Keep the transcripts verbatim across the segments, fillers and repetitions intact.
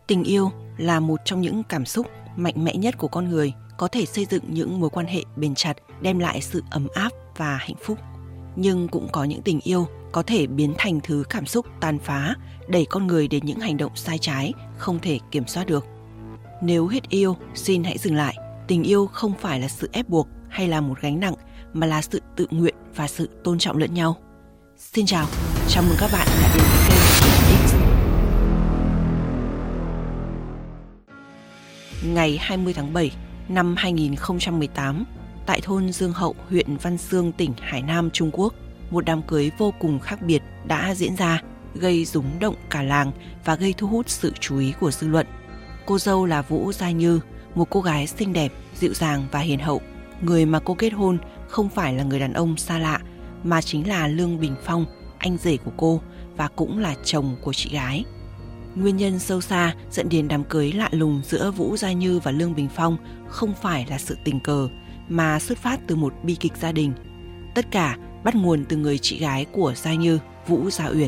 Tình yêu là một trong những cảm xúc mạnh mẽ nhất của con người, có thể xây dựng những mối quan hệ bền chặt, đem lại sự ấm áp và hạnh phúc. Nhưng cũng có những tình yêu có thể biến thành thứ cảm xúc tàn phá, đẩy con người đến những hành động sai trái, không thể kiểm soát được. Nếu hết yêu, xin hãy dừng lại. Tình yêu không phải là sự ép buộc hay là một gánh nặng, mà là sự tự nguyện và sự tôn trọng lẫn nhau. Xin chào, chào mừng các bạn đã đến với kênh X. Ngày hai mươi tháng bảy năm hai nghìn không trăm mười tám, tại thôn Dương Hậu, huyện Văn Xương, tỉnh Hải Nam, Trung Quốc, một đám cưới vô cùng khác biệt đã diễn ra, gây rúng động cả làng và gây thu hút sự chú ý của dư luận. Cô dâu là Vũ Gia Như, một cô gái xinh đẹp, dịu dàng và hiền hậu. Người mà cô kết hôn không phải là người đàn ông xa lạ, mà chính là Lương Bình Phong, anh rể của cô và cũng là chồng của chị gái. Nguyên nhân sâu xa dẫn đến đám cưới lạ lùng giữa Vũ Gia Như và Lương Bình Phong không phải là sự tình cờ, mà xuất phát từ một bi kịch gia đình. Tất cả bắt nguồn từ người chị gái của Gia Như, Vũ Gia Uyển.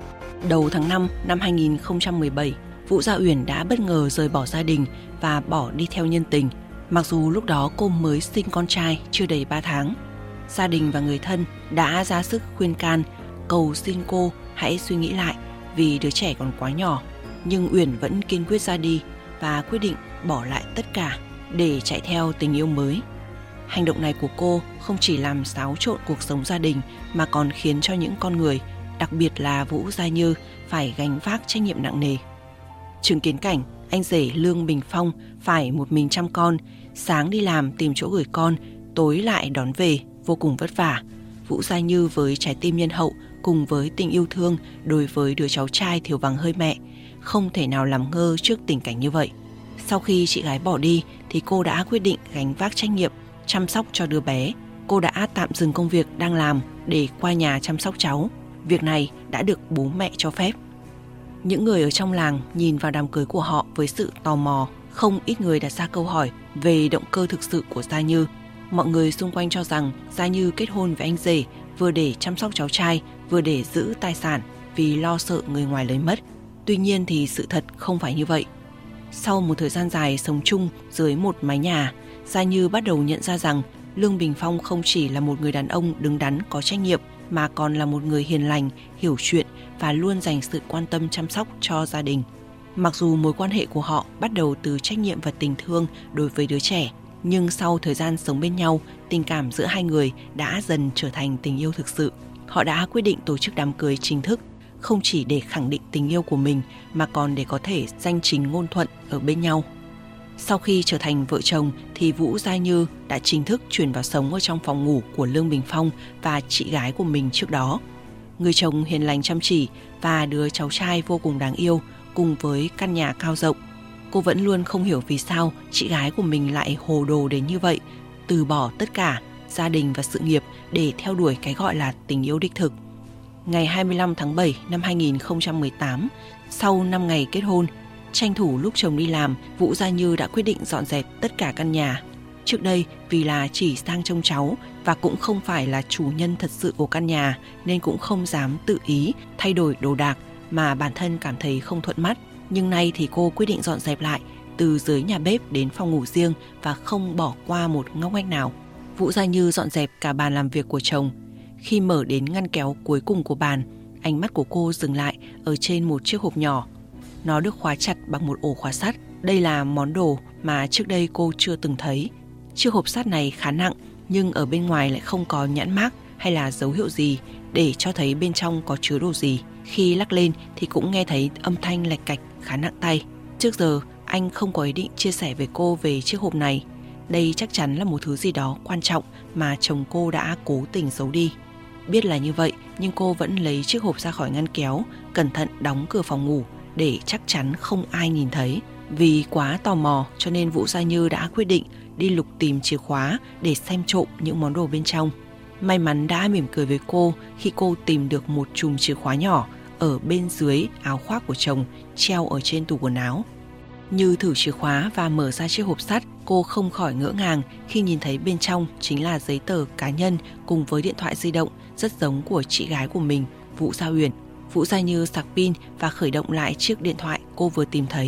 Đầu tháng năm năm hai nghìn không trăm mười bảy, Vũ Gia Uyển đã bất ngờ rời bỏ gia đình và bỏ đi theo nhân tình. Mặc dù lúc đó cô mới sinh con trai chưa đầy ba tháng. Gia đình và người thân đã ra sức khuyên can, cầu xin cô hãy suy nghĩ lại vì đứa trẻ còn quá nhỏ. Nhưng Uyển vẫn kiên quyết ra đi và quyết định bỏ lại tất cả để chạy theo tình yêu mới. Hành động này của cô không chỉ làm xáo trộn cuộc sống gia đình mà còn khiến cho những con người, đặc biệt là Vũ Gia Như, phải gánh vác trách nhiệm nặng nề. Chứng kiến cảnh anh rể Lương Bình Phong phải một mình chăm con, sáng đi làm tìm chỗ gửi con, tối lại đón về, vô cùng vất vả. Vũ Gia Như với trái tim nhân hậu cùng với tình yêu thương đối với đứa cháu trai thiếu vắng hơi mẹ, không thể nào làm ngơ trước tình cảnh như vậy. Sau khi chị gái bỏ đi thì cô đã quyết định gánh vác trách nhiệm chăm sóc cho đứa bé. Cô đã tạm dừng công việc đang làm để qua nhà chăm sóc cháu. Việc này đã được bố mẹ cho phép. Những người ở trong làng nhìn vào đám cưới của họ với sự tò mò, không ít người đặt ra câu hỏi về động cơ thực sự của Gia Như. Mọi người xung quanh cho rằng Gia Như kết hôn với anh rể vừa để chăm sóc cháu trai, vừa để giữ tài sản vì lo sợ người ngoài lấy mất. Tuy nhiên thì sự thật không phải như vậy. Sau một thời gian dài sống chung dưới một mái nhà, Gia Như bắt đầu nhận ra rằng Lương Bình Phong không chỉ là một người đàn ông đứng đắn có trách nhiệm, mà còn là một người hiền lành, hiểu chuyện và luôn dành sự quan tâm chăm sóc cho gia đình. Mặc dù mối quan hệ của họ bắt đầu từ trách nhiệm và tình thương đối với đứa trẻ, nhưng sau thời gian sống bên nhau, tình cảm giữa hai người đã dần trở thành tình yêu thực sự. Họ đã quyết định tổ chức đám cưới chính thức, không chỉ để khẳng định tình yêu của mình mà còn để có thể danh chính ngôn thuận ở bên nhau. Sau khi trở thành vợ chồng thì Vũ Gia Như đã chính thức chuyển vào sống ở trong phòng ngủ của Lương Bình Phong và chị gái của mình trước đó. Người chồng hiền lành chăm chỉ và đứa cháu trai vô cùng đáng yêu cùng với căn nhà cao rộng. Cô vẫn luôn không hiểu vì sao chị gái của mình lại hồ đồ đến như vậy, từ bỏ tất cả, gia đình và sự nghiệp để theo đuổi cái gọi là tình yêu đích thực. Ngày hai mươi lăm tháng bảy năm hai nghìn không trăm mười tám, sau năm ngày kết hôn, tranh thủ lúc chồng đi làm, Vũ Gia Như đã quyết định dọn dẹp tất cả căn nhà. Trước đây, vì là chỉ sang trông cháu và cũng không phải là chủ nhân thật sự của căn nhà nên cũng không dám tự ý thay đổi đồ đạc mà bản thân cảm thấy không thuận mắt. Nhưng nay thì cô quyết định dọn dẹp lại từ dưới nhà bếp đến phòng ngủ riêng và không bỏ qua một ngóc ngách nào. Vũ Gia Như dọn dẹp cả bàn làm việc của chồng. Khi mở đến ngăn kéo cuối cùng của bàn, ánh mắt của cô dừng lại ở trên một chiếc hộp nhỏ. Nó được khóa chặt bằng một ổ khóa sắt. Đây là món đồ mà trước đây cô chưa từng thấy. Chiếc hộp sắt này khá nặng, nhưng ở bên ngoài lại không có nhãn mác hay là dấu hiệu gì để cho thấy bên trong có chứa đồ gì. Khi lắc lên thì cũng nghe thấy âm thanh lạch cạch khá nặng tay. Trước giờ anh không có ý định chia sẻ với cô về chiếc hộp này. Đây chắc chắn là một thứ gì đó quan trọng mà chồng cô đã cố tình giấu đi. Biết là như vậy nhưng cô vẫn lấy chiếc hộp ra khỏi ngăn kéo, cẩn thận đóng cửa phòng ngủ để chắc chắn không ai nhìn thấy. Vì quá tò mò cho nên Vũ Gia Như đã quyết định đi lục tìm chìa khóa để xem trộm những món đồ bên trong. May mắn đã mỉm cười với cô khi cô tìm được một chùm chìa khóa nhỏ ở bên dưới áo khoác của chồng treo ở trên tủ quần áo. Như thử chìa khóa và mở ra chiếc hộp sắt, cô không khỏi ngỡ ngàng khi nhìn thấy bên trong chính là giấy tờ cá nhân cùng với điện thoại di động rất giống của chị gái của mình, Vũ Gia Uyển. Vũ Gia Như sạc pin và khởi động lại chiếc điện thoại cô vừa tìm thấy.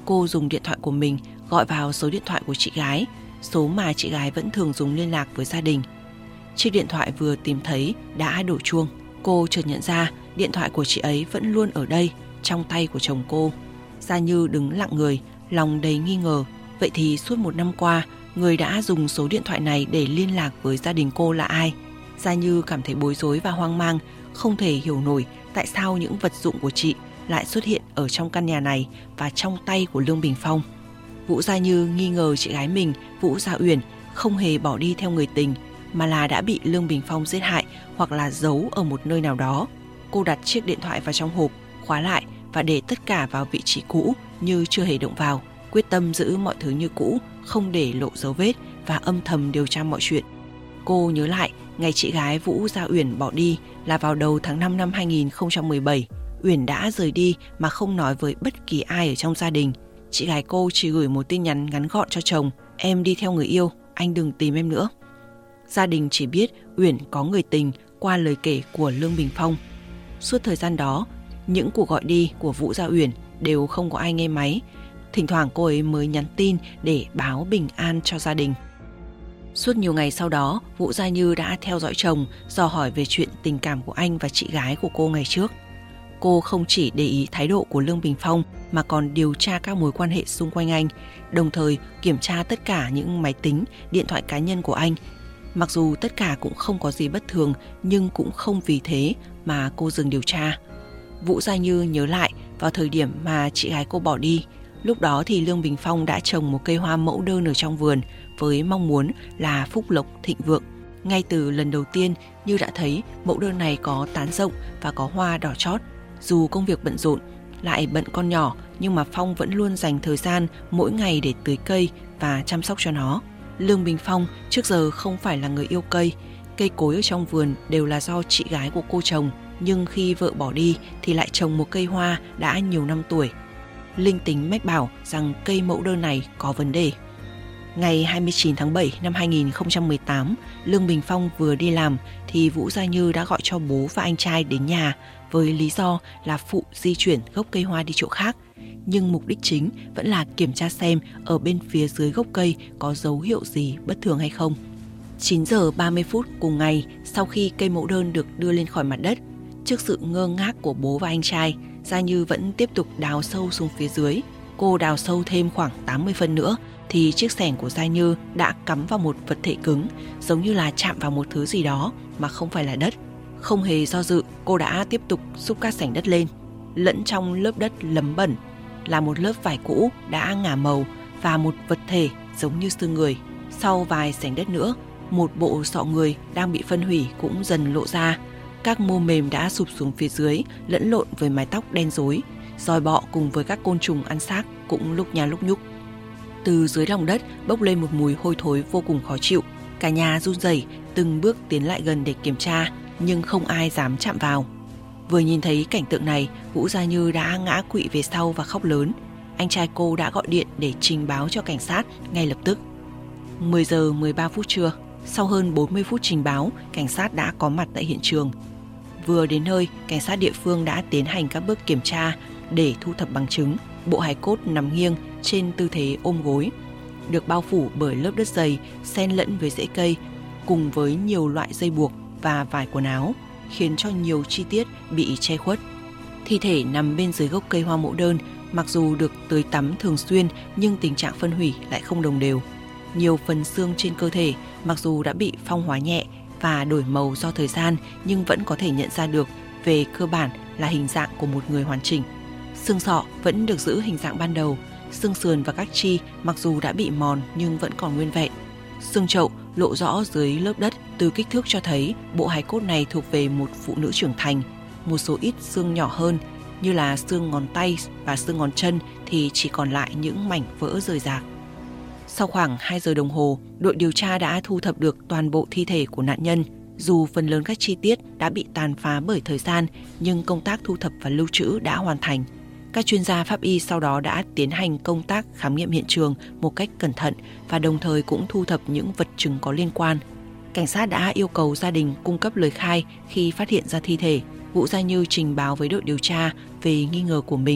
Cô dùng điện thoại của mình gọi vào số điện thoại của chị gái, số mà chị gái vẫn thường dùng liên lạc với gia đình. Chiếc điện thoại vừa tìm thấy đã đổ chuông. Cô chợt nhận ra điện thoại của chị ấy vẫn luôn ở đây, trong tay của chồng cô. Gia Như đứng lặng người, lòng đầy nghi ngờ. Vậy thì suốt một năm qua, người đã dùng số điện thoại này để liên lạc với gia đình cô là ai? Gia Như cảm thấy bối rối và hoang mang, không thể hiểu nổi tại sao những vật dụng của chị lại xuất hiện ở trong căn nhà này và trong tay của Lương Bình Phong. Vũ Gia Như nghi ngờ chị gái mình, Vũ Gia Uyển, không hề bỏ đi theo người tình, mà là đã bị Lương Bình Phong giết hại hoặc là giấu ở một nơi nào đó. Cô đặt chiếc điện thoại vào trong hộp, khóa lại và để tất cả vào vị trí cũ như chưa hề động vào, quyết tâm giữ mọi thứ như cũ, không để lộ dấu vết và âm thầm điều tra mọi chuyện. Cô nhớ lại ngày chị gái Vũ Gia Uyển bỏ đi là vào đầu tháng năm năm hai nghìn không trăm mười bảy. Uyển đã rời đi mà không nói với bất kỳ ai ở trong gia đình. Chị gái cô chỉ gửi một tin nhắn ngắn gọn cho chồng: "Em đi theo người yêu, anh đừng tìm em nữa." Gia đình chỉ biết Uyển có người tình qua lời kể của Lương Bình Phong. Suốt thời gian đó, những cuộc gọi đi của Vũ Gia Uyển đều không có ai nghe máy. Thỉnh thoảng cô ấy mới nhắn tin để báo bình an cho gia đình. Suốt nhiều ngày sau đó, Vũ Gia Như đã theo dõi chồng, dò hỏi về chuyện tình cảm của anh và chị gái của cô ngày trước. Cô không chỉ để ý thái độ của Lương Bình Phong mà còn điều tra các mối quan hệ xung quanh anh, đồng thời kiểm tra tất cả những máy tính, điện thoại cá nhân của anh. Mặc dù tất cả cũng không có gì bất thường, nhưng cũng không vì thế mà cô dừng điều tra. Vũ Gia Như nhớ lại vào thời điểm mà chị gái cô bỏ đi. Lúc đó thì Lương Bình Phong đã trồng một cây hoa mẫu đơn ở trong vườn với mong muốn là phúc lộc thịnh vượng. Ngay từ lần đầu tiên Như đã thấy mẫu đơn này có tán rộng và có hoa đỏ chót. Dù công việc bận rộn, lại bận con nhỏ, nhưng mà Phong vẫn luôn dành thời gian mỗi ngày để tưới cây và chăm sóc cho nó. Lương Bình Phong trước giờ không phải là người yêu cây. Cây cối ở trong vườn đều là do chị gái của cô trồng, nhưng khi vợ bỏ đi thì lại trồng một cây hoa đã nhiều năm tuổi. Linh tính mách bảo rằng cây mẫu đơn này có vấn đề. Ngày hai mươi chín tháng bảy năm hai nghìn không trăm mười tám, Lương Bình Phong vừa đi làm thì Vũ Gia Như đã gọi cho bố và anh trai đến nhà với lý do là phụ di chuyển gốc cây hoa đi chỗ khác. Nhưng mục đích chính vẫn là kiểm tra xem ở bên phía dưới gốc cây có dấu hiệu gì bất thường hay không. chín giờ ba mươi phút cùng ngày, sau khi cây mẫu đơn được đưa lên khỏi mặt đất, trước sự ngơ ngác của bố và anh trai, Gia Như vẫn tiếp tục đào sâu xuống phía dưới. Cô đào sâu thêm khoảng tám mươi phân nữa thì chiếc xẻng của Gia Như đã cắm vào một vật thể cứng, giống như là chạm vào một thứ gì đó mà không phải là đất. Không hề do dự, cô đã tiếp tục xúc các sảnh đất lên. Lẫn trong lớp đất lấm bẩn là một lớp vải cũ đã ngả màu và một vật thể giống như xương người. Sau vài sảnh đất nữa, một bộ sọ người đang bị phân hủy cũng dần lộ ra. Các mô mềm đã sụp xuống phía dưới, lẫn lộn với mái tóc đen rối. Giòi bọ cùng với các côn trùng ăn xác cũng lúc nhá lúc nhúc. Từ dưới lòng đất bốc lên một mùi hôi thối vô cùng khó chịu. Cả nhà run rẩy từng bước tiến lại gần để kiểm tra, nhưng không ai dám chạm vào. Vừa nhìn thấy cảnh tượng này, Vũ Gia Như đã ngã quỵ về sau và khóc lớn. Anh trai cô đã gọi điện để trình báo cho cảnh sát ngay lập tức. mười giờ mười ba phút trưa, sau hơn bốn mươi phút trình báo, cảnh sát đã có mặt tại hiện trường. Vừa đến nơi, cảnh sát địa phương đã tiến hành các bước kiểm tra để thu thập bằng chứng. Bộ hài cốt nằm nghiêng trên tư thế ôm gối, được bao phủ bởi lớp đất dày xen lẫn với rễ cây cùng với nhiều loại dây buộc và vải quần áo, khiến cho nhiều chi tiết bị che khuất. Thi thể nằm bên dưới gốc cây hoa mẫu đơn, mặc dù được tưới tắm thường xuyên nhưng tình trạng phân hủy lại không đồng đều. Nhiều phần xương trên cơ thể mặc dù đã bị phong hóa nhẹ và đổi màu do thời gian nhưng vẫn có thể nhận ra được về cơ bản là hình dạng của một người hoàn chỉnh. Xương sọ vẫn được giữ hình dạng ban đầu, xương sườn và các chi mặc dù đã bị mòn nhưng vẫn còn nguyên vẹn. Xương chậu lộ rõ dưới lớp đất, từ kích thước cho thấy bộ hài cốt này thuộc về một phụ nữ trưởng thành. Một số ít xương nhỏ hơn như là xương ngón tay và xương ngón chân thì chỉ còn lại những mảnh vỡ rời rạc. Sau khoảng hai giờ đồng hồ, đội điều tra đã thu thập được toàn bộ thi thể của nạn nhân. Dù phần lớn các chi tiết đã bị tàn phá bởi thời gian, nhưng công tác thu thập và lưu trữ đã hoàn thành. Các chuyên gia pháp y sau đó đã tiến hành công tác khám nghiệm hiện trường một cách cẩn thận và đồng thời cũng thu thập những vật chứng có liên quan. Cảnh sát đã yêu cầu gia đình cung cấp lời khai khi phát hiện ra thi thể. Vũ Gia Như trình báo với đội điều tra về nghi ngờ của mình.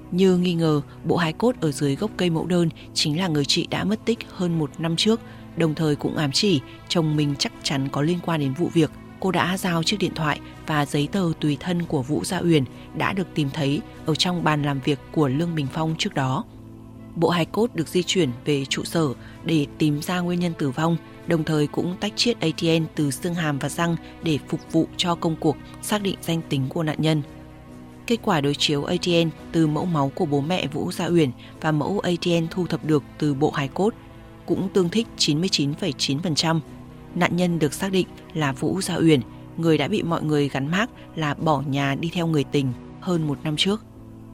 Như nghi ngờ bộ hài cốt ở dưới gốc cây mẫu đơn chính là người chị đã mất tích hơn một năm trước, đồng thời cũng ám chỉ chồng mình chắc chắn có liên quan đến vụ việc. Cô đã giao chiếc điện thoại và giấy tờ tùy thân của Vũ Gia Uyển đã được tìm thấy ở trong bàn làm việc của Lương Bình Phong trước đó. Bộ hài cốt được di chuyển về trụ sở để tìm ra nguyên nhân tử vong, đồng thời cũng tách chiết a tê en từ xương hàm và răng để phục vụ cho công cuộc xác định danh tính của nạn nhân. Kết quả đối chiếu a tê en từ mẫu máu của bố mẹ Vũ Gia Uyển và mẫu a tê en thu thập được từ bộ hài cốt cũng tương thích chín mươi chín phẩy chín phần trăm. Nạn nhân được xác định là Vũ Gia Uyển, người đã bị mọi người gắn mác là bỏ nhà đi theo người tình hơn một năm trước.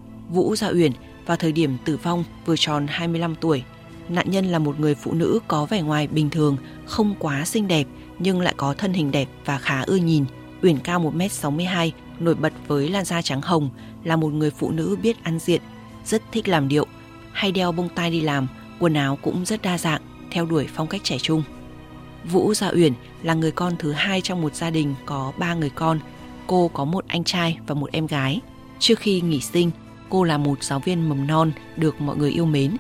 Vũ Gia Uyển vào thời điểm tử vong vừa tròn hai mươi lăm tuổi. Nạn nhân là một người phụ nữ có vẻ ngoài bình thường, không quá xinh đẹp nhưng lại có thân hình đẹp và khá ưa nhìn. Uyển cao một mét sáu mươi hai, nổi bật với làn da trắng hồng, là một người phụ nữ biết ăn diện, rất thích làm điệu, hay đeo bông tai đi làm, quần áo cũng rất đa dạng, theo đuổi phong cách trẻ trung. Vũ Gia Uyển là người con thứ hai trong một gia đình có ba người con. Cô có một anh trai và một em gái. Trước khi nghỉ sinh, cô là một giáo viên mầm non được mọi người yêu mến.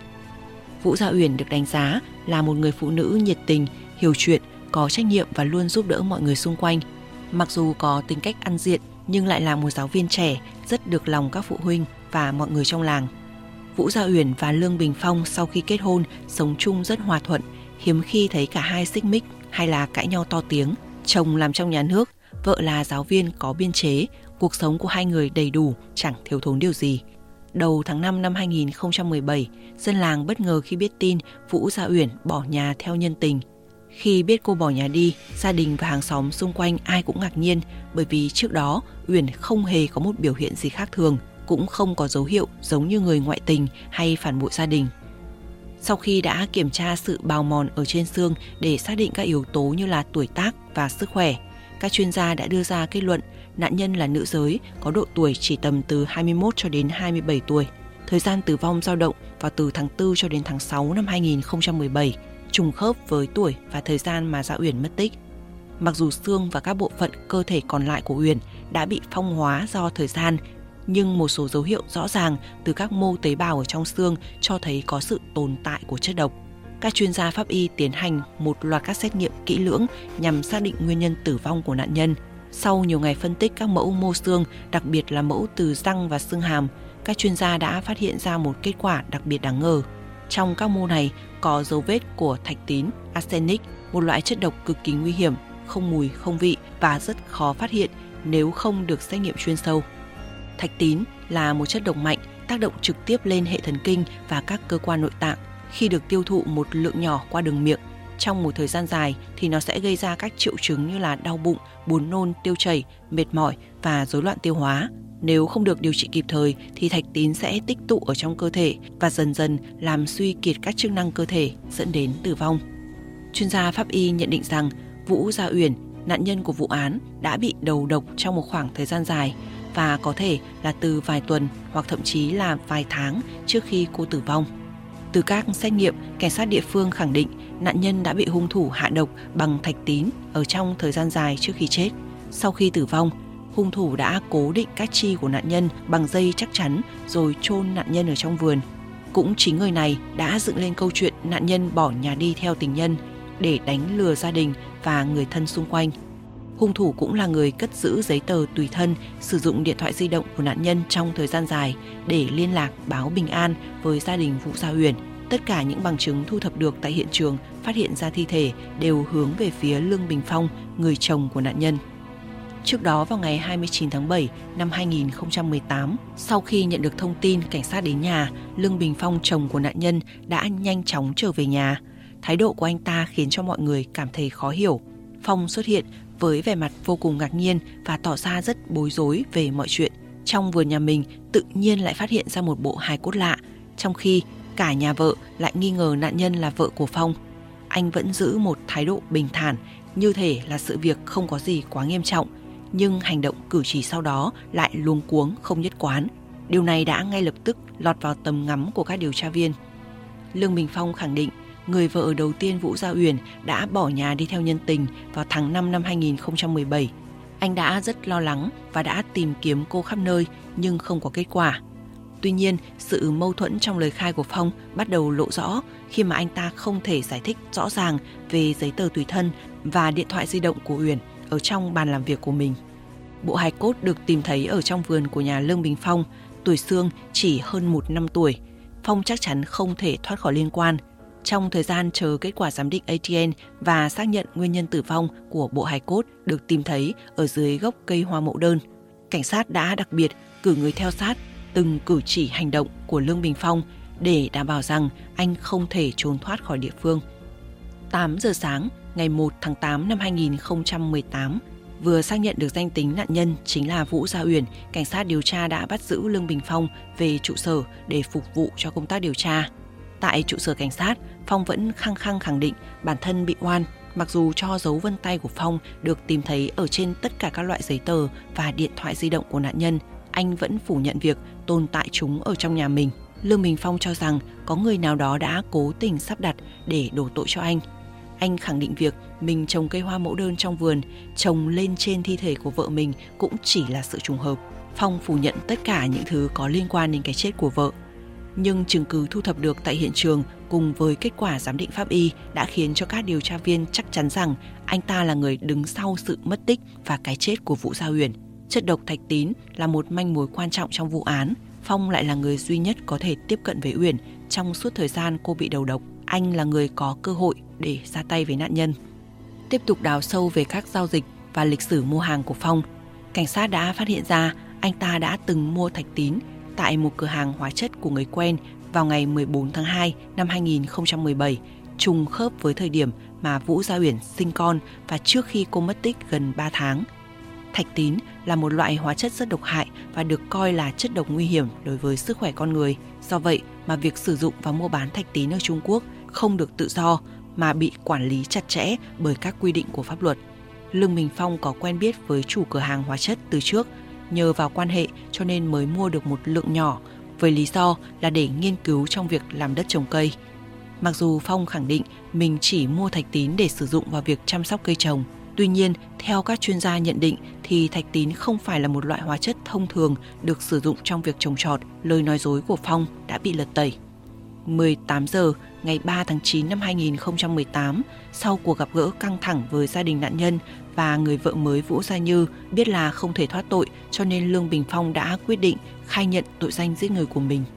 Vũ Gia Uyển được đánh giá là một người phụ nữ nhiệt tình, hiểu chuyện, có trách nhiệm và luôn giúp đỡ mọi người xung quanh. Mặc dù có tính cách ăn diện nhưng lại là một giáo viên trẻ, rất được lòng các phụ huynh và mọi người trong làng. Vũ Gia Uyển và Lương Bình Phong sau khi kết hôn sống chung rất hòa thuận, hiếm khi thấy cả hai xích mích hay là cãi nhau to tiếng. Chồng làm trong nhà nước, vợ là giáo viên có biên chế, cuộc sống của hai người đầy đủ, chẳng thiếu thốn điều gì. Đầu tháng năm năm hai nghìn không trăm mười bảy, dân làng bất ngờ khi biết tin Vũ Gia Uyển bỏ nhà theo nhân tình. Khi biết cô bỏ nhà đi, gia đình và hàng xóm xung quanh ai cũng ngạc nhiên, bởi vì trước đó Uyển không hề có một biểu hiện gì khác thường, cũng không có dấu hiệu giống như người ngoại tình hay phản bội gia đình. Sau khi đã kiểm tra sự bào mòn ở trên xương để xác định các yếu tố như là tuổi tác và sức khỏe, các chuyên gia đã đưa ra kết luận nạn nhân là nữ giới, có độ tuổi chỉ tầm từ hai mươi mốt cho đến hai mươi bảy tuổi. Thời gian tử vong dao động vào từ tháng tư cho đến tháng sáu năm hai nghìn không trăm mười bảy, trùng khớp với tuổi và thời gian mà Gia Uyển mất tích. Mặc dù xương và các bộ phận cơ thể còn lại của Uyển đã bị phong hóa do thời gian, nhưng một số dấu hiệu rõ ràng từ các mô tế bào ở trong xương cho thấy có sự tồn tại của chất độc. Các chuyên gia pháp y tiến hành một loạt các xét nghiệm kỹ lưỡng nhằm xác định nguyên nhân tử vong của nạn nhân. Sau nhiều ngày phân tích các mẫu mô xương, đặc biệt là mẫu từ răng và xương hàm, các chuyên gia đã phát hiện ra một kết quả đặc biệt đáng ngờ. Trong các mô này có dấu vết của thạch tín, arsenic, một loại chất độc cực kỳ nguy hiểm, không mùi, không vị và rất khó phát hiện nếu không được xét nghiệm chuyên sâu. Thạch tín là một chất độc mạnh, tác động trực tiếp lên hệ thần kinh và các cơ quan nội tạng. Khi được tiêu thụ một lượng nhỏ qua đường miệng, trong một thời gian dài thì nó sẽ gây ra các triệu chứng như là đau bụng, buồn nôn, tiêu chảy, mệt mỏi và rối loạn tiêu hóa. Nếu không được điều trị kịp thời thì thạch tín sẽ tích tụ ở trong cơ thể và dần dần làm suy kiệt các chức năng cơ thể, dẫn đến tử vong. Chuyên gia pháp y nhận định rằng Vũ Gia Uyển, nạn nhân của vụ án, đã bị đầu độc trong một khoảng thời gian dài và có thể là từ vài tuần hoặc thậm chí là vài tháng trước khi cô tử vong. Từ các xét nghiệm, cảnh sát địa phương khẳng định nạn nhân đã bị hung thủ hạ độc bằng thạch tín ở trong thời gian dài trước khi chết. Sau khi tử vong, hung thủ đã cố định các chi của nạn nhân bằng dây chắc chắn rồi chôn nạn nhân ở trong vườn. Cũng chính người này đã dựng lên câu chuyện nạn nhân bỏ nhà đi theo tình nhân để đánh lừa gia đình và người thân xung quanh. Hung thủ cũng là người cất giữ giấy tờ tùy thân, sử dụng điện thoại di động của nạn nhân trong thời gian dài để liên lạc báo bình an với gia đình Vũ Gia Uyển. Tất cả những bằng chứng thu thập được tại hiện trường phát hiện ra thi thể đều hướng về phía Lương Bình Phong, người chồng của nạn nhân. Trước đó vào ngày hai mươi chín tháng bảy năm hai nghìn không trăm mười tám, sau khi nhận được thông tin cảnh sát đến nhà, Lương Bình Phong, chồng của nạn nhân, đã nhanh chóng trở về nhà. Thái độ của anh ta khiến cho mọi người cảm thấy khó hiểu. Phong xuất hiện với vẻ mặt vô cùng ngạc nhiên và tỏ ra rất bối rối về mọi chuyện. Trong vườn nhà mình tự nhiên lại phát hiện ra một bộ hài cốt lạ, trong khi cả nhà vợ lại nghi ngờ nạn nhân là vợ của Phong. Anh vẫn giữ một thái độ bình thản, như thể là sự việc không có gì quá nghiêm trọng, nhưng hành động cử chỉ sau đó lại luống cuống, không nhất quán. Điều này đã ngay lập tức lọt vào tầm ngắm của các điều tra viên. Lương Bình Phong khẳng định người vợ đầu tiên Vũ Gia Uyển đã bỏ nhà đi theo nhân tình vào tháng năm năm hai nghìn không trăm mười bảy. Anh đã rất lo lắng và đã tìm kiếm cô khắp nơi nhưng không có kết quả. Tuy nhiên, sự mâu thuẫn trong lời khai của Phong bắt đầu lộ rõ khi mà anh ta không thể giải thích rõ ràng về giấy tờ tùy thân và điện thoại di động của Uyển ở trong bàn làm việc của mình. Bộ hài cốt được tìm thấy ở trong vườn của nhà Lương Bình Phong, tuổi xương chỉ hơn một năm tuổi. Phong chắc chắn không thể thoát khỏi liên quan. Trong thời gian chờ kết quả giám định a tê en và xác nhận nguyên nhân tử vong của bộ hài cốt được tìm thấy ở dưới gốc cây hoa mẫu đơn, cảnh sát đã đặc biệt cử người theo sát từng cử chỉ hành động của Lương Bình Phong để đảm bảo rằng anh không thể trốn thoát khỏi địa phương. tám giờ sáng ngày một tháng tám năm hai nghìn không trăm mười tám, vừa xác nhận được danh tính nạn nhân chính là Vũ Gia Uyển, cảnh sát điều tra đã bắt giữ Lương Bình Phong về trụ sở để phục vụ cho công tác điều tra. Tại trụ sở cảnh sát, Phong vẫn khăng khăng khẳng định bản thân bị oan, mặc dù cho dấu vân tay của Phong được tìm thấy ở trên tất cả các loại giấy tờ và điện thoại di động của nạn nhân, anh vẫn phủ nhận việc tồn tại chúng ở trong nhà mình. Lương Bình Phong cho rằng có người nào đó đã cố tình sắp đặt để đổ tội cho anh. Anh khẳng định việc mình trồng cây hoa mẫu đơn trong vườn, trồng lên trên thi thể của vợ mình cũng chỉ là sự trùng hợp. Phong phủ nhận tất cả những thứ có liên quan đến cái chết của vợ. Nhưng chứng cứ thu thập được tại hiện trường cùng với kết quả giám định pháp y đã khiến cho các điều tra viên chắc chắn rằng anh ta là người đứng sau sự mất tích và cái chết của Vũ Gia Uyển. Chất độc thạch tín là một manh mối quan trọng trong vụ án. Phong lại là người duy nhất có thể tiếp cận với Uyển trong suốt thời gian cô bị đầu độc. Anh là người có cơ hội để ra tay với nạn nhân. Tiếp tục đào sâu về các giao dịch và lịch sử mua hàng của Phong, cảnh sát đã phát hiện ra anh ta đã từng mua thạch tín tại một cửa hàng hóa chất của người quen vào ngày mười bốn tháng hai năm hai nghìn không trăm mười bảy, trùng khớp với thời điểm mà Vũ Gia Uyển sinh con và trước khi cô mất tích gần ba tháng. Thạch tín là một loại hóa chất rất độc hại và được coi là chất độc nguy hiểm đối với sức khỏe con người. Do vậy mà việc sử dụng và mua bán thạch tín ở Trung Quốc không được tự do mà bị quản lý chặt chẽ bởi các quy định của pháp luật. Lương Bình Phong có quen biết với chủ cửa hàng hóa chất từ trước, nhờ vào quan hệ cho nên mới mua được một lượng nhỏ với lý do là để nghiên cứu trong việc làm đất trồng cây. Mặc dù Phong khẳng định mình chỉ mua thạch tín để sử dụng vào việc chăm sóc cây trồng, tuy nhiên theo các chuyên gia nhận định thì thạch tín không phải là một loại hóa chất thông thường được sử dụng trong việc trồng trọt. Lời nói dối của Phong đã bị lật tẩy. mười tám giờ ngày ba tháng chín năm hai nghìn không trăm mười tám, sau cuộc gặp gỡ căng thẳng với gia đình nạn nhân và người vợ mới Vũ Gia Như biết là không thể thoát tội, cho nên Lương Bình Phong đã quyết định khai nhận tội danh giết người của mình.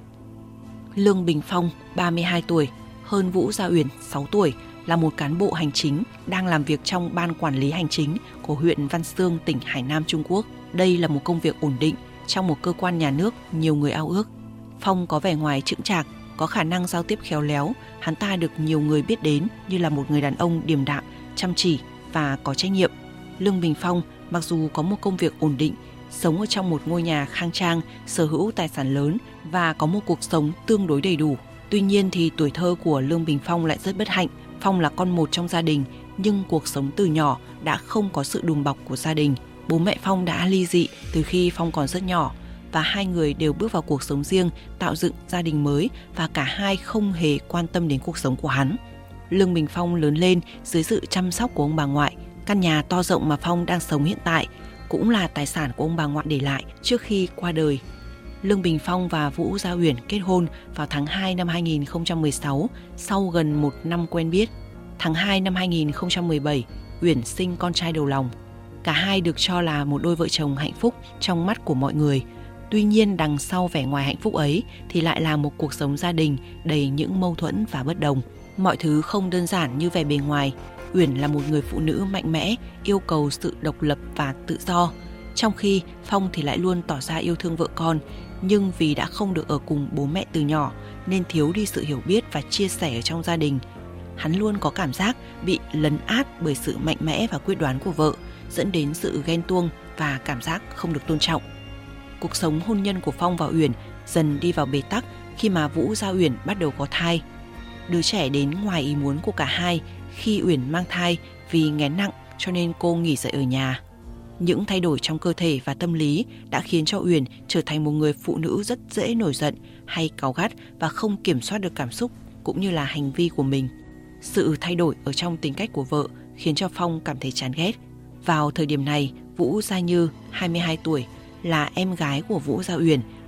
Lương Bình Phong, ba mươi hai tuổi, hơn Vũ Gia Uyển sáu tuổi, là một cán bộ hành chính đang làm việc trong ban quản lý hành chính của huyện Văn Xương, tỉnh Hải Nam, Trung Quốc. Đây là một công việc ổn định trong một cơ quan nhà nước nhiều người ao ước. Phong có vẻ ngoài chững chạc, có khả năng giao tiếp khéo léo, hắn ta được nhiều người biết đến như là một người đàn ông điềm đạm, chăm chỉ và có trách nhiệm. Lương Bình Phong mặc dù có một công việc ổn định, sống ở trong một ngôi nhà khang trang, sở hữu tài sản lớn và có một cuộc sống tương đối đầy đủ. Tuy nhiên thì tuổi thơ của Lương Bình Phong lại rất bất hạnh. Phong là con một trong gia đình, nhưng cuộc sống từ nhỏ đã không có sự đùm bọc của gia đình. Bố mẹ Phong đã ly dị từ khi Phong còn rất nhỏ và hai người đều bước vào cuộc sống riêng, tạo dựng gia đình mới và cả hai không hề quan tâm đến cuộc sống của hắn. Lương Bình Phong lớn lên dưới sự chăm sóc của ông bà ngoại. Căn nhà to rộng mà Phong đang sống hiện tại cũng là tài sản của ông bà ngoại để lại trước khi qua đời. Lương Bình Phong và Vũ Gia Uyển kết hôn vào tháng hai năm hai nghìn không trăm mười sáu sau gần một năm quen biết. Tháng hai năm hai nghìn không trăm mười bảy, Uyển sinh con trai đầu lòng. Cả hai được cho là một đôi vợ chồng hạnh phúc trong mắt của mọi người. Tuy nhiên đằng sau vẻ ngoài hạnh phúc ấy thì lại là một cuộc sống gia đình đầy những mâu thuẫn và bất đồng. Mọi thứ không đơn giản như vẻ bề ngoài. Uyển là một người phụ nữ mạnh mẽ, yêu cầu sự độc lập và tự do. Trong khi Phong thì lại luôn tỏ ra yêu thương vợ con, nhưng vì đã không được ở cùng bố mẹ từ nhỏ nên thiếu đi sự hiểu biết và chia sẻ ở trong gia đình. Hắn luôn có cảm giác bị lấn át bởi sự mạnh mẽ và quyết đoán của vợ, dẫn đến sự ghen tuông và cảm giác không được tôn trọng. Cuộc sống hôn nhân của Phong và Uyển dần đi vào bế tắc khi mà Vũ Gia Uyển bắt đầu có thai. Đứa trẻ đến ngoài ý muốn của cả hai khi Uyển mang thai vì nghén nặng cho nên cô nghỉ dậy ở nhà. Những thay đổi trong cơ thể và tâm lý đã khiến cho Uyển trở thành một người phụ nữ rất dễ nổi giận, hay cáu gắt và không kiểm soát được cảm xúc cũng như là hành vi của mình. Sự thay đổi ở trong tính cách của vợ khiến cho Phong cảm thấy chán ghét. Vào thời điểm này, Vũ Gia Như, hai mươi hai tuổi, là em gái của Vũ Gia Uyển,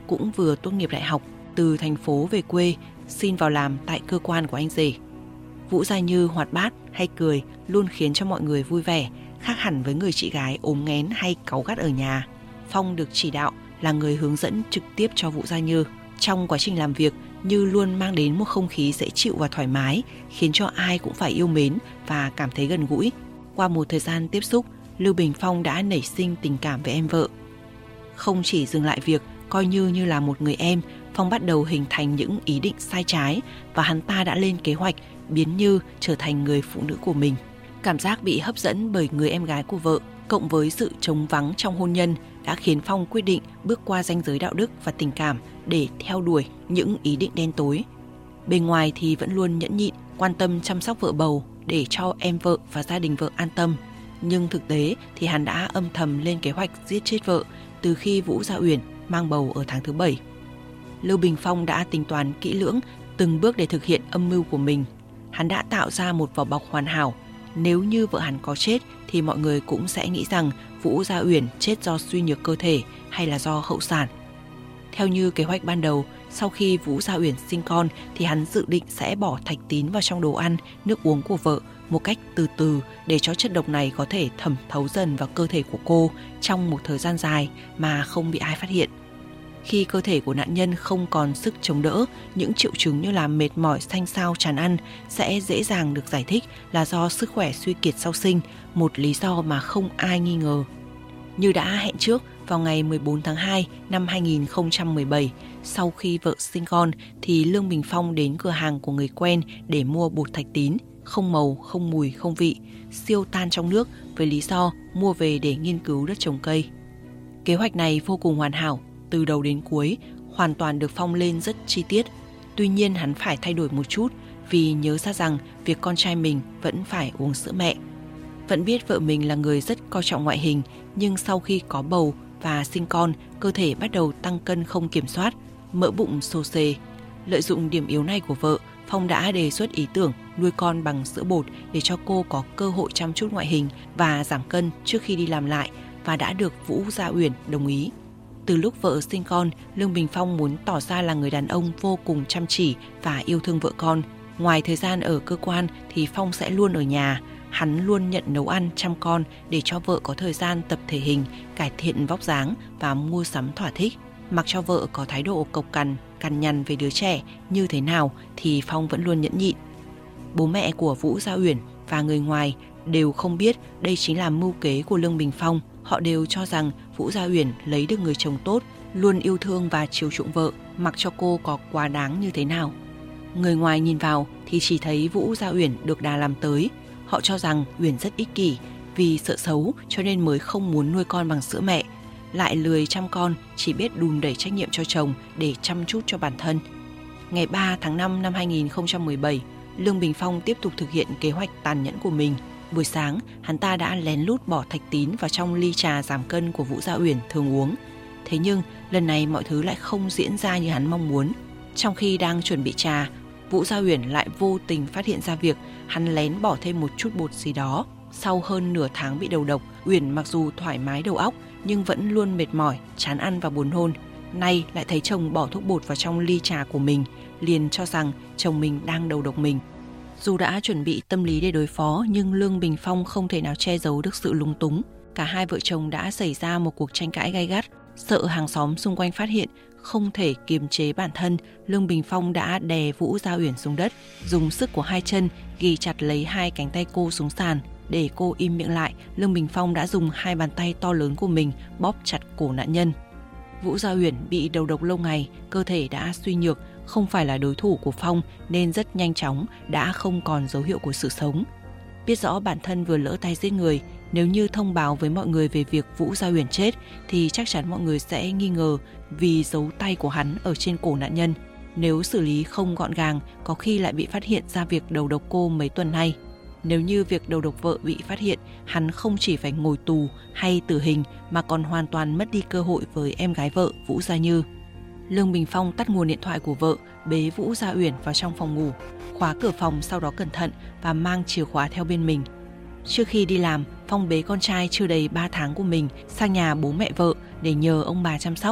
cũng vừa tốt nghiệp đại học, từ thành phố về quê xin vào làm tại cơ quan của anh rể. Vũ Gia Như hoạt bát, hay cười, luôn khiến cho mọi người vui vẻ, khác hẳn với người chị gái ốm nghén hay cáu gắt ở nhà. Phong được chỉ đạo là người hướng dẫn trực tiếp cho Vũ Gia Như. Trong quá trình làm việc, Như luôn mang đến một không khí dễ chịu và thoải mái, khiến cho ai cũng phải yêu mến và cảm thấy gần gũi. Qua một thời gian tiếp xúc, Lưu Bình Phong đã nảy sinh tình cảm với em vợ. Không chỉ dừng lại việc coi Như như là một người em, Phong bắt đầu hình thành những ý định sai trái và hắn ta đã lên kế hoạch biến Như trở thành người phụ nữ của mình. Cảm giác bị hấp dẫn bởi người em gái của vợ, cộng với sự trống vắng trong hôn nhân đã khiến Phong quyết định bước qua ranh giới đạo đức và tình cảm để theo đuổi những ý định đen tối. Bên ngoài thì vẫn luôn nhẫn nhịn, quan tâm chăm sóc vợ bầu để cho em vợ và gia đình vợ an tâm. Nhưng thực tế thì hắn đã âm thầm lên kế hoạch giết chết vợ từ khi Vũ Gia Uyển mang bầu ở tháng thứ bảy. Lưu Bình Phong đã tính toán kỹ lưỡng từng bước để thực hiện âm mưu của mình. Hắn đã tạo ra một vỏ bọc hoàn hảo. Nếu như vợ hắn có chết thì mọi người cũng sẽ nghĩ rằng Vũ Gia Uyển chết do suy nhược cơ thể hay là do hậu sản. Theo như kế hoạch ban đầu, sau khi Vũ Gia Uyển sinh con thì hắn dự định sẽ bỏ thạch tín vào trong đồ ăn, nước uống của vợ một cách từ từ để cho chất độc này có thể thẩm thấu dần vào cơ thể của cô trong một thời gian dài mà không bị ai phát hiện. Khi cơ thể của nạn nhân không còn sức chống đỡ, những triệu chứng như là mệt mỏi, xanh xao, chán ăn sẽ dễ dàng được giải thích là do sức khỏe suy kiệt sau sinh, một lý do mà không ai nghi ngờ. Như đã hẹn trước, vào ngày mười bốn tháng hai năm hai nghìn không trăm mười bảy, sau khi vợ sinh con thì Lương Bình Phong đến cửa hàng của người quen để mua bột thạch tín, không màu, không mùi, không vị, siêu tan trong nước với lý do mua về để nghiên cứu đất trồng cây. Kế hoạch này vô cùng hoàn hảo, từ đầu đến cuối, hoàn toàn được Phong lên rất chi tiết. Tuy nhiên hắn phải thay đổi một chút vì nhớ ra rằng việc con trai mình vẫn phải uống sữa mẹ. Vẫn biết vợ mình là người rất coi trọng ngoại hình, nhưng sau khi có bầu và sinh con, cơ thể bắt đầu tăng cân không kiểm soát, mỡ bụng xồ xề. Lợi dụng điểm yếu này của vợ, Phong đã đề xuất ý tưởng nuôi con bằng sữa bột để cho cô có cơ hội chăm chút ngoại hình và giảm cân trước khi đi làm lại, và đã được Vũ Gia Uyển đồng ý. Từ lúc vợ sinh con, Lương Bình Phong muốn tỏ ra là người đàn ông vô cùng chăm chỉ và yêu thương vợ con. Ngoài thời gian ở cơ quan thì Phong sẽ luôn ở nhà. Hắn luôn nhận nấu ăn chăm con để cho vợ có thời gian tập thể hình, cải thiện vóc dáng và mua sắm thỏa thích. Mặc cho vợ có thái độ cộc cằn, cằn nhằn về đứa trẻ như thế nào thì Phong vẫn luôn nhẫn nhịn. Bố mẹ của Vũ Gia Uyển và người ngoài đều không biết đây chính là mưu kế của Lương Bình Phong. Họ đều cho rằng Vũ Gia Uyển lấy được người chồng tốt, luôn yêu thương và chiều chuộng vợ, mặc cho cô có quá đáng như thế nào. Người ngoài nhìn vào thì chỉ thấy Vũ Gia Uyển được đà làm tới. Họ cho rằng Uyển rất ích kỷ, vì sợ xấu cho nên mới không muốn nuôi con bằng sữa mẹ, lại lười chăm con, chỉ biết đùn đẩy trách nhiệm cho chồng để chăm chút cho bản thân. Ngày ba tháng năm năm hai nghìn không trăm mười bảy, Lương Bình Phong tiếp tục thực hiện kế hoạch tàn nhẫn của mình. Buổi sáng, hắn ta đã lén lút bỏ thạch tín vào trong ly trà giảm cân của Vũ Gia Uyển thường uống. Thế nhưng, lần này mọi thứ lại không diễn ra như hắn mong muốn. Trong khi đang chuẩn bị trà, Vũ Gia Uyển lại vô tình phát hiện ra việc hắn lén bỏ thêm một chút bột gì đó. Sau hơn nửa tháng bị đầu độc, Uyển mặc dù thoải mái đầu óc nhưng vẫn luôn mệt mỏi, chán ăn và buồn nôn. Nay lại thấy chồng bỏ thuốc bột vào trong ly trà của mình, liền cho rằng chồng mình đang đầu độc mình. Dù đã chuẩn bị tâm lý để đối phó, nhưng Lương Bình Phong không thể nào che giấu được sự lúng túng. Cả hai vợ chồng đã xảy ra một cuộc tranh cãi gay gắt. Sợ hàng xóm xung quanh phát hiện, không thể kiềm chế bản thân, Lương Bình Phong đã đè Vũ Gia Uyển xuống đất, dùng sức của hai chân ghì chặt lấy hai cánh tay cô xuống sàn. Để cô im miệng lại, Lương Bình Phong đã dùng hai bàn tay to lớn của mình bóp chặt cổ nạn nhân. Vũ Gia Uyển bị đầu độc lâu ngày, cơ thể đã suy nhược, không phải là đối thủ của Phong nên rất nhanh chóng đã không còn dấu hiệu của sự sống. Biết rõ bản thân vừa lỡ tay giết người, nếu như thông báo với mọi người về việc Vũ Gia Uyển chết thì chắc chắn mọi người sẽ nghi ngờ vì dấu tay của hắn ở trên cổ nạn nhân. Nếu xử lý không gọn gàng, có khi lại bị phát hiện ra việc đầu độc cô mấy tuần nay. Nếu như việc đầu độc vợ bị phát hiện, hắn không chỉ phải ngồi tù hay tử hình mà còn hoàn toàn mất đi cơ hội với em gái vợ Vũ Gia Như. Lương Bình Phong tắt nguồn điện thoại của vợ, bế Vũ Gia Uyển vào trong phòng ngủ, khóa cửa phòng sau đó cẩn thận và mang chìa khóa theo bên mình. Trước khi đi làm, Phong bế con trai chưa đầy ba tháng của mình sang nhà bố mẹ vợ để nhờ ông bà chăm sóc.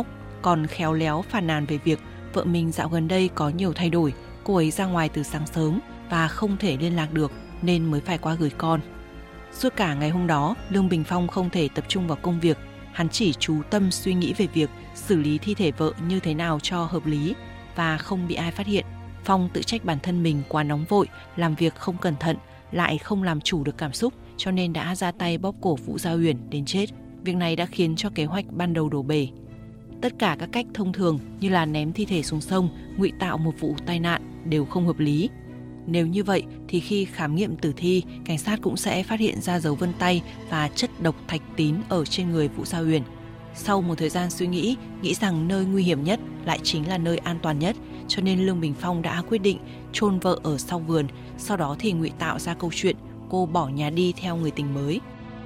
còn khéo léo phàn nàn về việc vợ mình dạo gần đây có nhiều thay đổi, cô ấy ra ngoài từ sáng sớm và không thể liên lạc được nên mới phải qua gửi con. Suốt cả ngày hôm đó, Lương Bình Phong không thể tập trung vào công việc, hắn chỉ chú tâm suy nghĩ về việc xử lý thi thể vợ như thế nào cho hợp lý và không bị ai phát hiện. Phong tự trách bản thân mình quá nóng vội, làm việc không cẩn thận, lại không làm chủ được cảm xúc cho nên đã ra tay bóp cổ Vũ Gia Uyển đến chết. Việc này đã khiến cho kế hoạch ban đầu đổ bể. Tất cả các cách thông thường như là ném thi thể xuống sông, ngụy tạo một vụ tai nạn đều không hợp lý. Nếu như vậy thì khi khám nghiệm tử thi, cảnh sát cũng sẽ phát hiện ra dấu vân tay và chất độc thạch tín ở trên người Vũ Gia Uyển. Sau một thời gian suy nghĩ, nghĩ rằng nơi nguy hiểm nhất lại chính là nơi an toàn nhất, cho nên Lương Bình Phong đã quyết định chôn vợ ở sau vườn, sau đó thì ngụy tạo ra câu chuyện cô bỏ nhà đi theo người tình mới.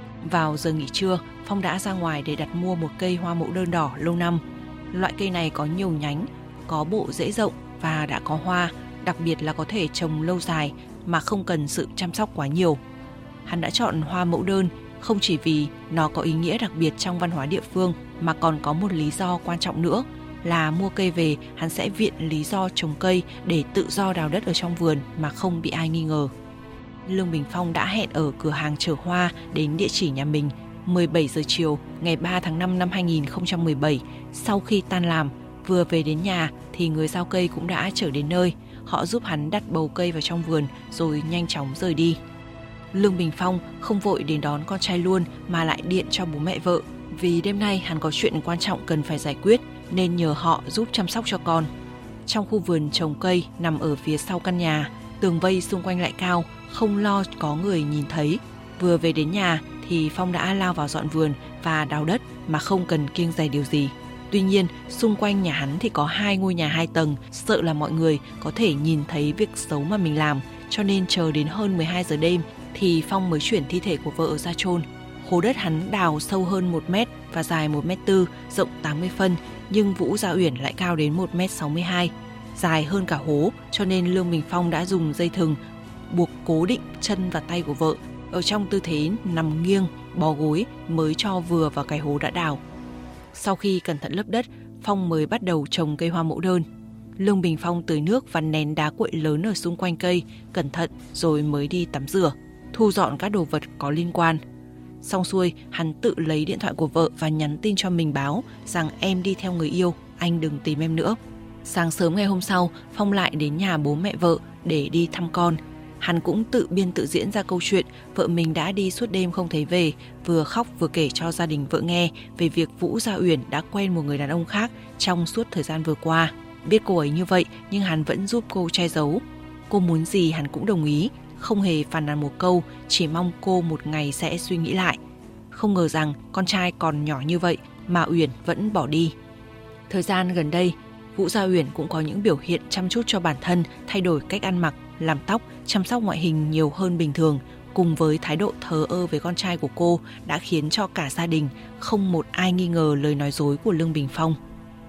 Vào giờ nghỉ trưa, Phong đã ra ngoài để đặt mua một cây hoa mẫu đơn đỏ lâu năm. Loại cây này có nhiều nhánh, có bộ rễ rộng và đã có hoa, đặc biệt là có thể trồng lâu dài mà không cần sự chăm sóc quá nhiều. Hắn đã chọn hoa mẫu đơn không chỉ vì nó có ý nghĩa đặc biệt trong văn hóa địa phương mà còn có một lý do quan trọng nữa là mua cây về hắn sẽ viện lý do trồng cây để tự do đào đất ở trong vườn mà không bị ai nghi ngờ. Lương Bình Phong đã hẹn ở cửa hàng chở hoa đến địa chỉ nhà mình mười bảy giờ chiều ngày ba tháng năm năm hai nghìn không trăm mười bảy. Sau khi tan làm, vừa về đến nhà thì người giao cây cũng đã trở đến nơi. Họ giúp hắn đặt bầu cây vào trong vườn rồi nhanh chóng rời đi. Lương Bình Phong không vội đến đón con trai luôn mà lại điện cho bố mẹ vợ. Vì đêm nay hắn có chuyện quan trọng cần phải giải quyết nên nhờ họ giúp chăm sóc cho con. Trong khu vườn trồng cây nằm ở phía sau căn nhà, tường vây xung quanh lại cao, không lo có người nhìn thấy. Vừa về đến nhà thì Phong đã lao vào dọn vườn và đào đất mà không cần kiêng dè điều gì. Tuy nhiên, xung quanh nhà hắn thì có hai ngôi nhà hai tầng, sợ là mọi người có thể nhìn thấy việc xấu mà mình làm, cho nên chờ đến hơn mười hai giờ đêm thì Phong mới chuyển thi thể của vợ ra chôn. Hố đất hắn đào sâu hơn một mét và dài một mét tư, rộng tám mươi phân, nhưng Vũ Gia Uyển lại cao đến một mét sáu mươi hai, dài hơn cả hố, cho nên Lương Bình Phong đã dùng dây thừng buộc cố định chân và tay của vợ ở trong tư thế nằm nghiêng, bó gối mới cho vừa vào cái hố đã đào. Sau khi cẩn thận lấp đất, Phong mới bắt đầu trồng cây hoa mẫu đơn. Lương Bình Phong tưới nước và nén đá cuội lớn ở xung quanh cây, cẩn thận rồi mới đi tắm rửa, thu dọn các đồ vật có liên quan. Xong xuôi, hắn tự lấy điện thoại của vợ và nhắn tin cho mình báo rằng em đi theo người yêu, anh đừng tìm em nữa. Sáng sớm ngày hôm sau, Phong lại đến nhà bố mẹ vợ để đi thăm con. Hắn cũng tự biên tự diễn ra câu chuyện vợ mình đã đi suốt đêm không thấy về, vừa khóc vừa kể cho gia đình vợ nghe về việc Vũ Gia Uyển đã quen một người đàn ông khác trong suốt thời gian vừa qua. Biết cô ấy như vậy nhưng hắn vẫn giúp cô che giấu. Cô muốn gì hắn cũng đồng ý, không hề phàn nàn một câu, chỉ mong cô một ngày sẽ suy nghĩ lại. Không ngờ rằng con trai còn nhỏ như vậy mà Uyển vẫn bỏ đi. Thời gian gần đây, Vũ Gia Uyển cũng có những biểu hiện chăm chút cho bản thân, thay đổi cách ăn mặc, làm tóc, chăm sóc ngoại hình nhiều hơn bình thường, cùng với thái độ thờ ơ với con trai của cô đã khiến cho cả gia đình không một ai nghi ngờ lời nói dối của Lương Bình Phong.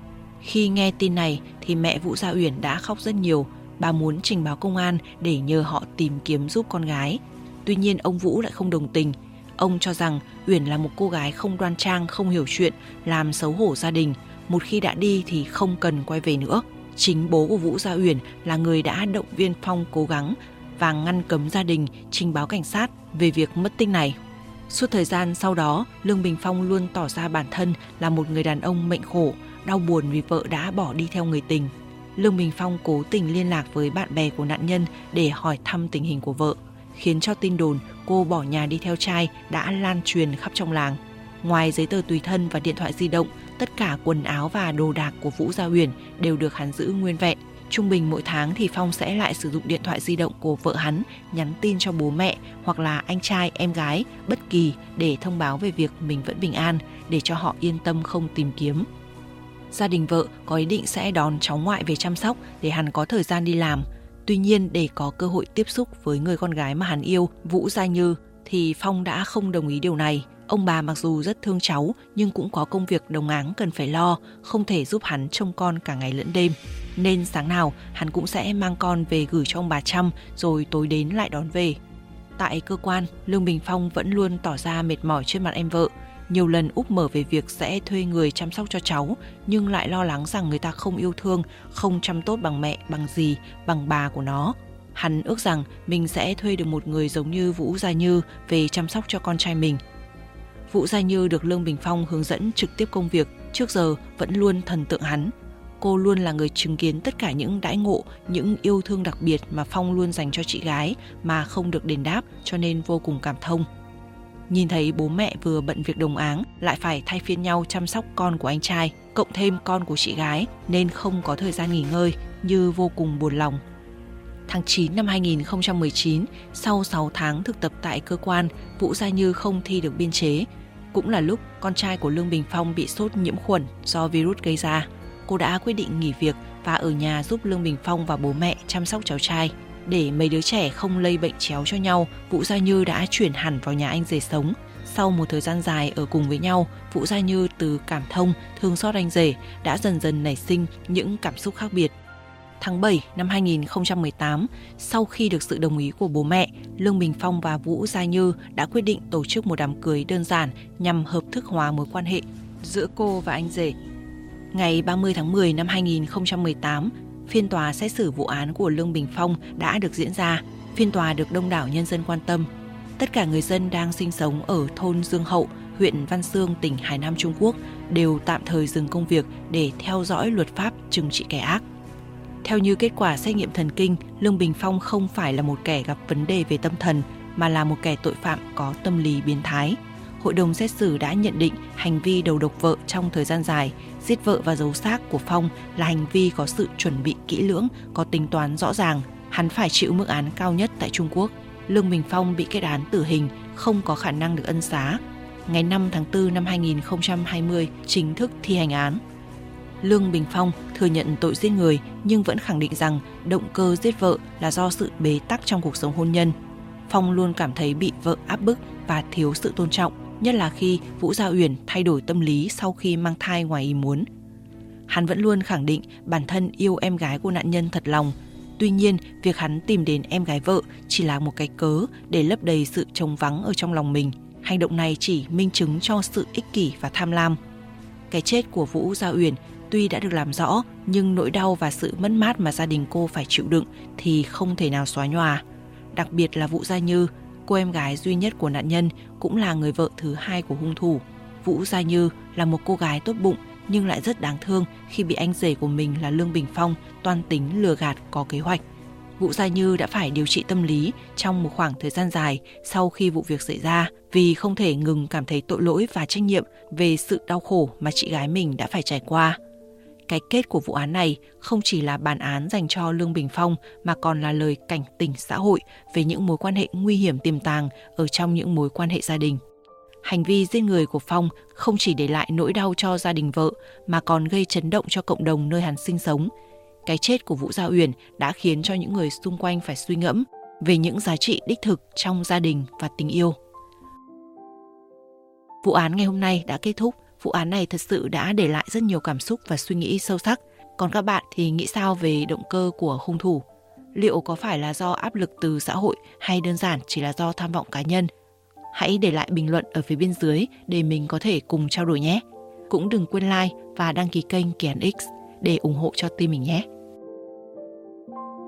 Khi nghe tin này thì mẹ Vũ Gia Uyển đã khóc rất nhiều, bà muốn trình báo công an để nhờ họ tìm kiếm giúp con gái. Tuy nhiên ông Vũ lại không đồng tình. Ông cho rằng Uyển là một cô gái không đoan trang, không hiểu chuyện, làm xấu hổ gia đình. Một khi đã đi thì không cần quay về nữa. Chính bố của Vũ Gia Uyển là người đã động viên Phong cố gắng và ngăn cấm gia đình trình báo cảnh sát về việc mất tích này. Suốt thời gian sau đó, Lương Bình Phong luôn tỏ ra bản thân là một người đàn ông mệnh khổ, đau buồn vì vợ đã bỏ đi theo người tình. Lương Bình Phong cố tình liên lạc với bạn bè của nạn nhân để hỏi thăm tình hình của vợ, khiến cho tin đồn cô bỏ nhà đi theo trai đã lan truyền khắp trong làng. Ngoài giấy tờ tùy thân và điện thoại di động, tất cả quần áo và đồ đạc của Vũ Gia Uyển đều được hắn giữ nguyên vẹn. Trung bình mỗi tháng thì Phong sẽ lại sử dụng điện thoại di động của vợ hắn nhắn tin cho bố mẹ hoặc là anh trai, em gái bất kỳ để thông báo về việc mình vẫn bình an, để cho họ yên tâm không tìm kiếm. Gia đình vợ có ý định sẽ đón cháu ngoại về chăm sóc để hắn có thời gian đi làm. Tuy nhiên để có cơ hội tiếp xúc với người con gái mà hắn yêu, Vũ Gia Như, thì Phong đã không đồng ý điều này. Ông bà mặc dù rất thương cháu nhưng cũng có công việc đồng áng cần phải lo, không thể giúp hắn trông con cả ngày lẫn đêm. Nên sáng nào hắn cũng sẽ mang con về gửi cho ông bà chăm rồi tối đến lại đón về. Tại cơ quan, Lương Bình Phong vẫn luôn tỏ ra mệt mỏi trước mặt em vợ. Nhiều lần úp mở về việc sẽ thuê người chăm sóc cho cháu, nhưng lại lo lắng rằng người ta không yêu thương, không chăm tốt bằng mẹ, bằng dì, bằng bà của nó. Hắn ước rằng mình sẽ thuê được một người giống như Vũ Gia Như về chăm sóc cho con trai mình. Vũ Gia Như được Lương Bình Phong hướng dẫn trực tiếp công việc, trước giờ vẫn luôn thần tượng hắn. Cô luôn là người chứng kiến tất cả những đãi ngộ, những yêu thương đặc biệt mà Phong luôn dành cho chị gái mà không được đền đáp, cho nên vô cùng cảm thông. Nhìn thấy bố mẹ vừa bận việc đồng áng lại phải thay phiên nhau chăm sóc con của anh trai, cộng thêm con của chị gái nên không có thời gian nghỉ ngơi, Như vô cùng buồn lòng. Tháng chín năm hai nghìn không trăm mười chín, sau sáu tháng thực tập tại cơ quan, Vũ Gia Như không thi được biên chế. Cũng là lúc con trai của Lương Bình Phong bị sốt nhiễm khuẩn do virus gây ra. Cô đã quyết định nghỉ việc và ở nhà giúp Lương Bình Phong và bố mẹ chăm sóc cháu trai. Để mấy đứa trẻ không lây bệnh chéo cho nhau, Vũ Gia Như đã chuyển hẳn vào nhà anh rể sống. Sau một thời gian dài ở cùng với nhau, Vũ Gia Như từ cảm thông, thương xót anh rể đã dần dần nảy sinh những cảm xúc khác biệt. Tháng bảy năm hai nghìn không trăm mười tám, sau khi được sự đồng ý của bố mẹ, Lương Bình Phong và Vũ Gia Như đã quyết định tổ chức một đám cưới đơn giản nhằm hợp thức hóa mối quan hệ giữa cô và anh rể. Ngày ba mươi tháng mười năm hai nghìn không trăm mười tám, phiên tòa xét xử vụ án của Lương Bình Phong đã được diễn ra. Phiên tòa được đông đảo nhân dân quan tâm. Tất cả người dân đang sinh sống ở thôn Dương Hậu, huyện Văn Xương, tỉnh Hải Nam, Trung Quốc đều tạm thời dừng công việc để theo dõi luật pháp trừng trị kẻ ác. Theo như kết quả xét nghiệm thần kinh, Lương Bình Phong không phải là một kẻ gặp vấn đề về tâm thần, mà là một kẻ tội phạm có tâm lý biến thái. Hội đồng xét xử đã nhận định hành vi đầu độc vợ trong thời gian dài, giết vợ và giấu xác của Phong là hành vi có sự chuẩn bị kỹ lưỡng, có tính toán rõ ràng. Hắn phải chịu mức án cao nhất tại Trung Quốc. Lương Bình Phong bị kết án tử hình, không có khả năng được ân xá. Ngày năm tháng tư năm hai nghìn không trăm hai mươi chính thức thi hành án. Lương Bình Phong thừa nhận tội giết người nhưng vẫn khẳng định rằng động cơ giết vợ là do sự bế tắc trong cuộc sống hôn nhân. Phong luôn cảm thấy bị vợ áp bức và thiếu sự tôn trọng, nhất là khi Vũ Gia Uyển thay đổi tâm lý sau khi mang thai ngoài ý muốn. Hắn vẫn luôn khẳng định bản thân yêu em gái của nạn nhân thật lòng. Tuy nhiên, việc hắn tìm đến em gái vợ chỉ là một cái cớ để lấp đầy sự trống vắng ở trong lòng mình. Hành động này chỉ minh chứng cho sự ích kỷ và tham lam. Cái chết của Vũ Gia Uyển tuy đã được làm rõ, nhưng nỗi đau và sự mất mát mà gia đình cô phải chịu đựng thì không thể nào xóa nhòa. Đặc biệt là Vũ Gia Như, cô em gái duy nhất của nạn nhân, cũng là người vợ thứ hai của hung thủ. Vũ Gia Như là một cô gái tốt bụng nhưng lại rất đáng thương khi bị anh rể của mình là Lương Bình Phong toan tính lừa gạt có kế hoạch. Vũ Gia Như đã phải điều trị tâm lý trong một khoảng thời gian dài sau khi vụ việc xảy ra vì không thể ngừng cảm thấy tội lỗi và trách nhiệm về sự đau khổ mà chị gái mình đã phải trải qua. Cái kết của vụ án này không chỉ là bản án dành cho Lương Bình Phong mà còn là lời cảnh tỉnh xã hội về những mối quan hệ nguy hiểm tiềm tàng ở trong những mối quan hệ gia đình. Hành vi giết người của Phong không chỉ để lại nỗi đau cho gia đình vợ mà còn gây chấn động cho cộng đồng nơi hắn sinh sống. Cái chết của Vũ Gia Uyển đã khiến cho những người xung quanh phải suy ngẫm về những giá trị đích thực trong gia đình và tình yêu. Vụ án ngày hôm nay đã kết thúc. Vụ án này thật sự đã để lại rất nhiều cảm xúc và suy nghĩ sâu sắc. Còn các bạn thì nghĩ sao về động cơ của hung thủ? Liệu có phải là do áp lực từ xã hội hay đơn giản chỉ là do tham vọng cá nhân? Hãy để lại bình luận ở phía bên dưới để mình có thể cùng trao đổi nhé. Cũng đừng quên like và đăng ký kênh Kỳ Án X để ủng hộ cho team mình nhé.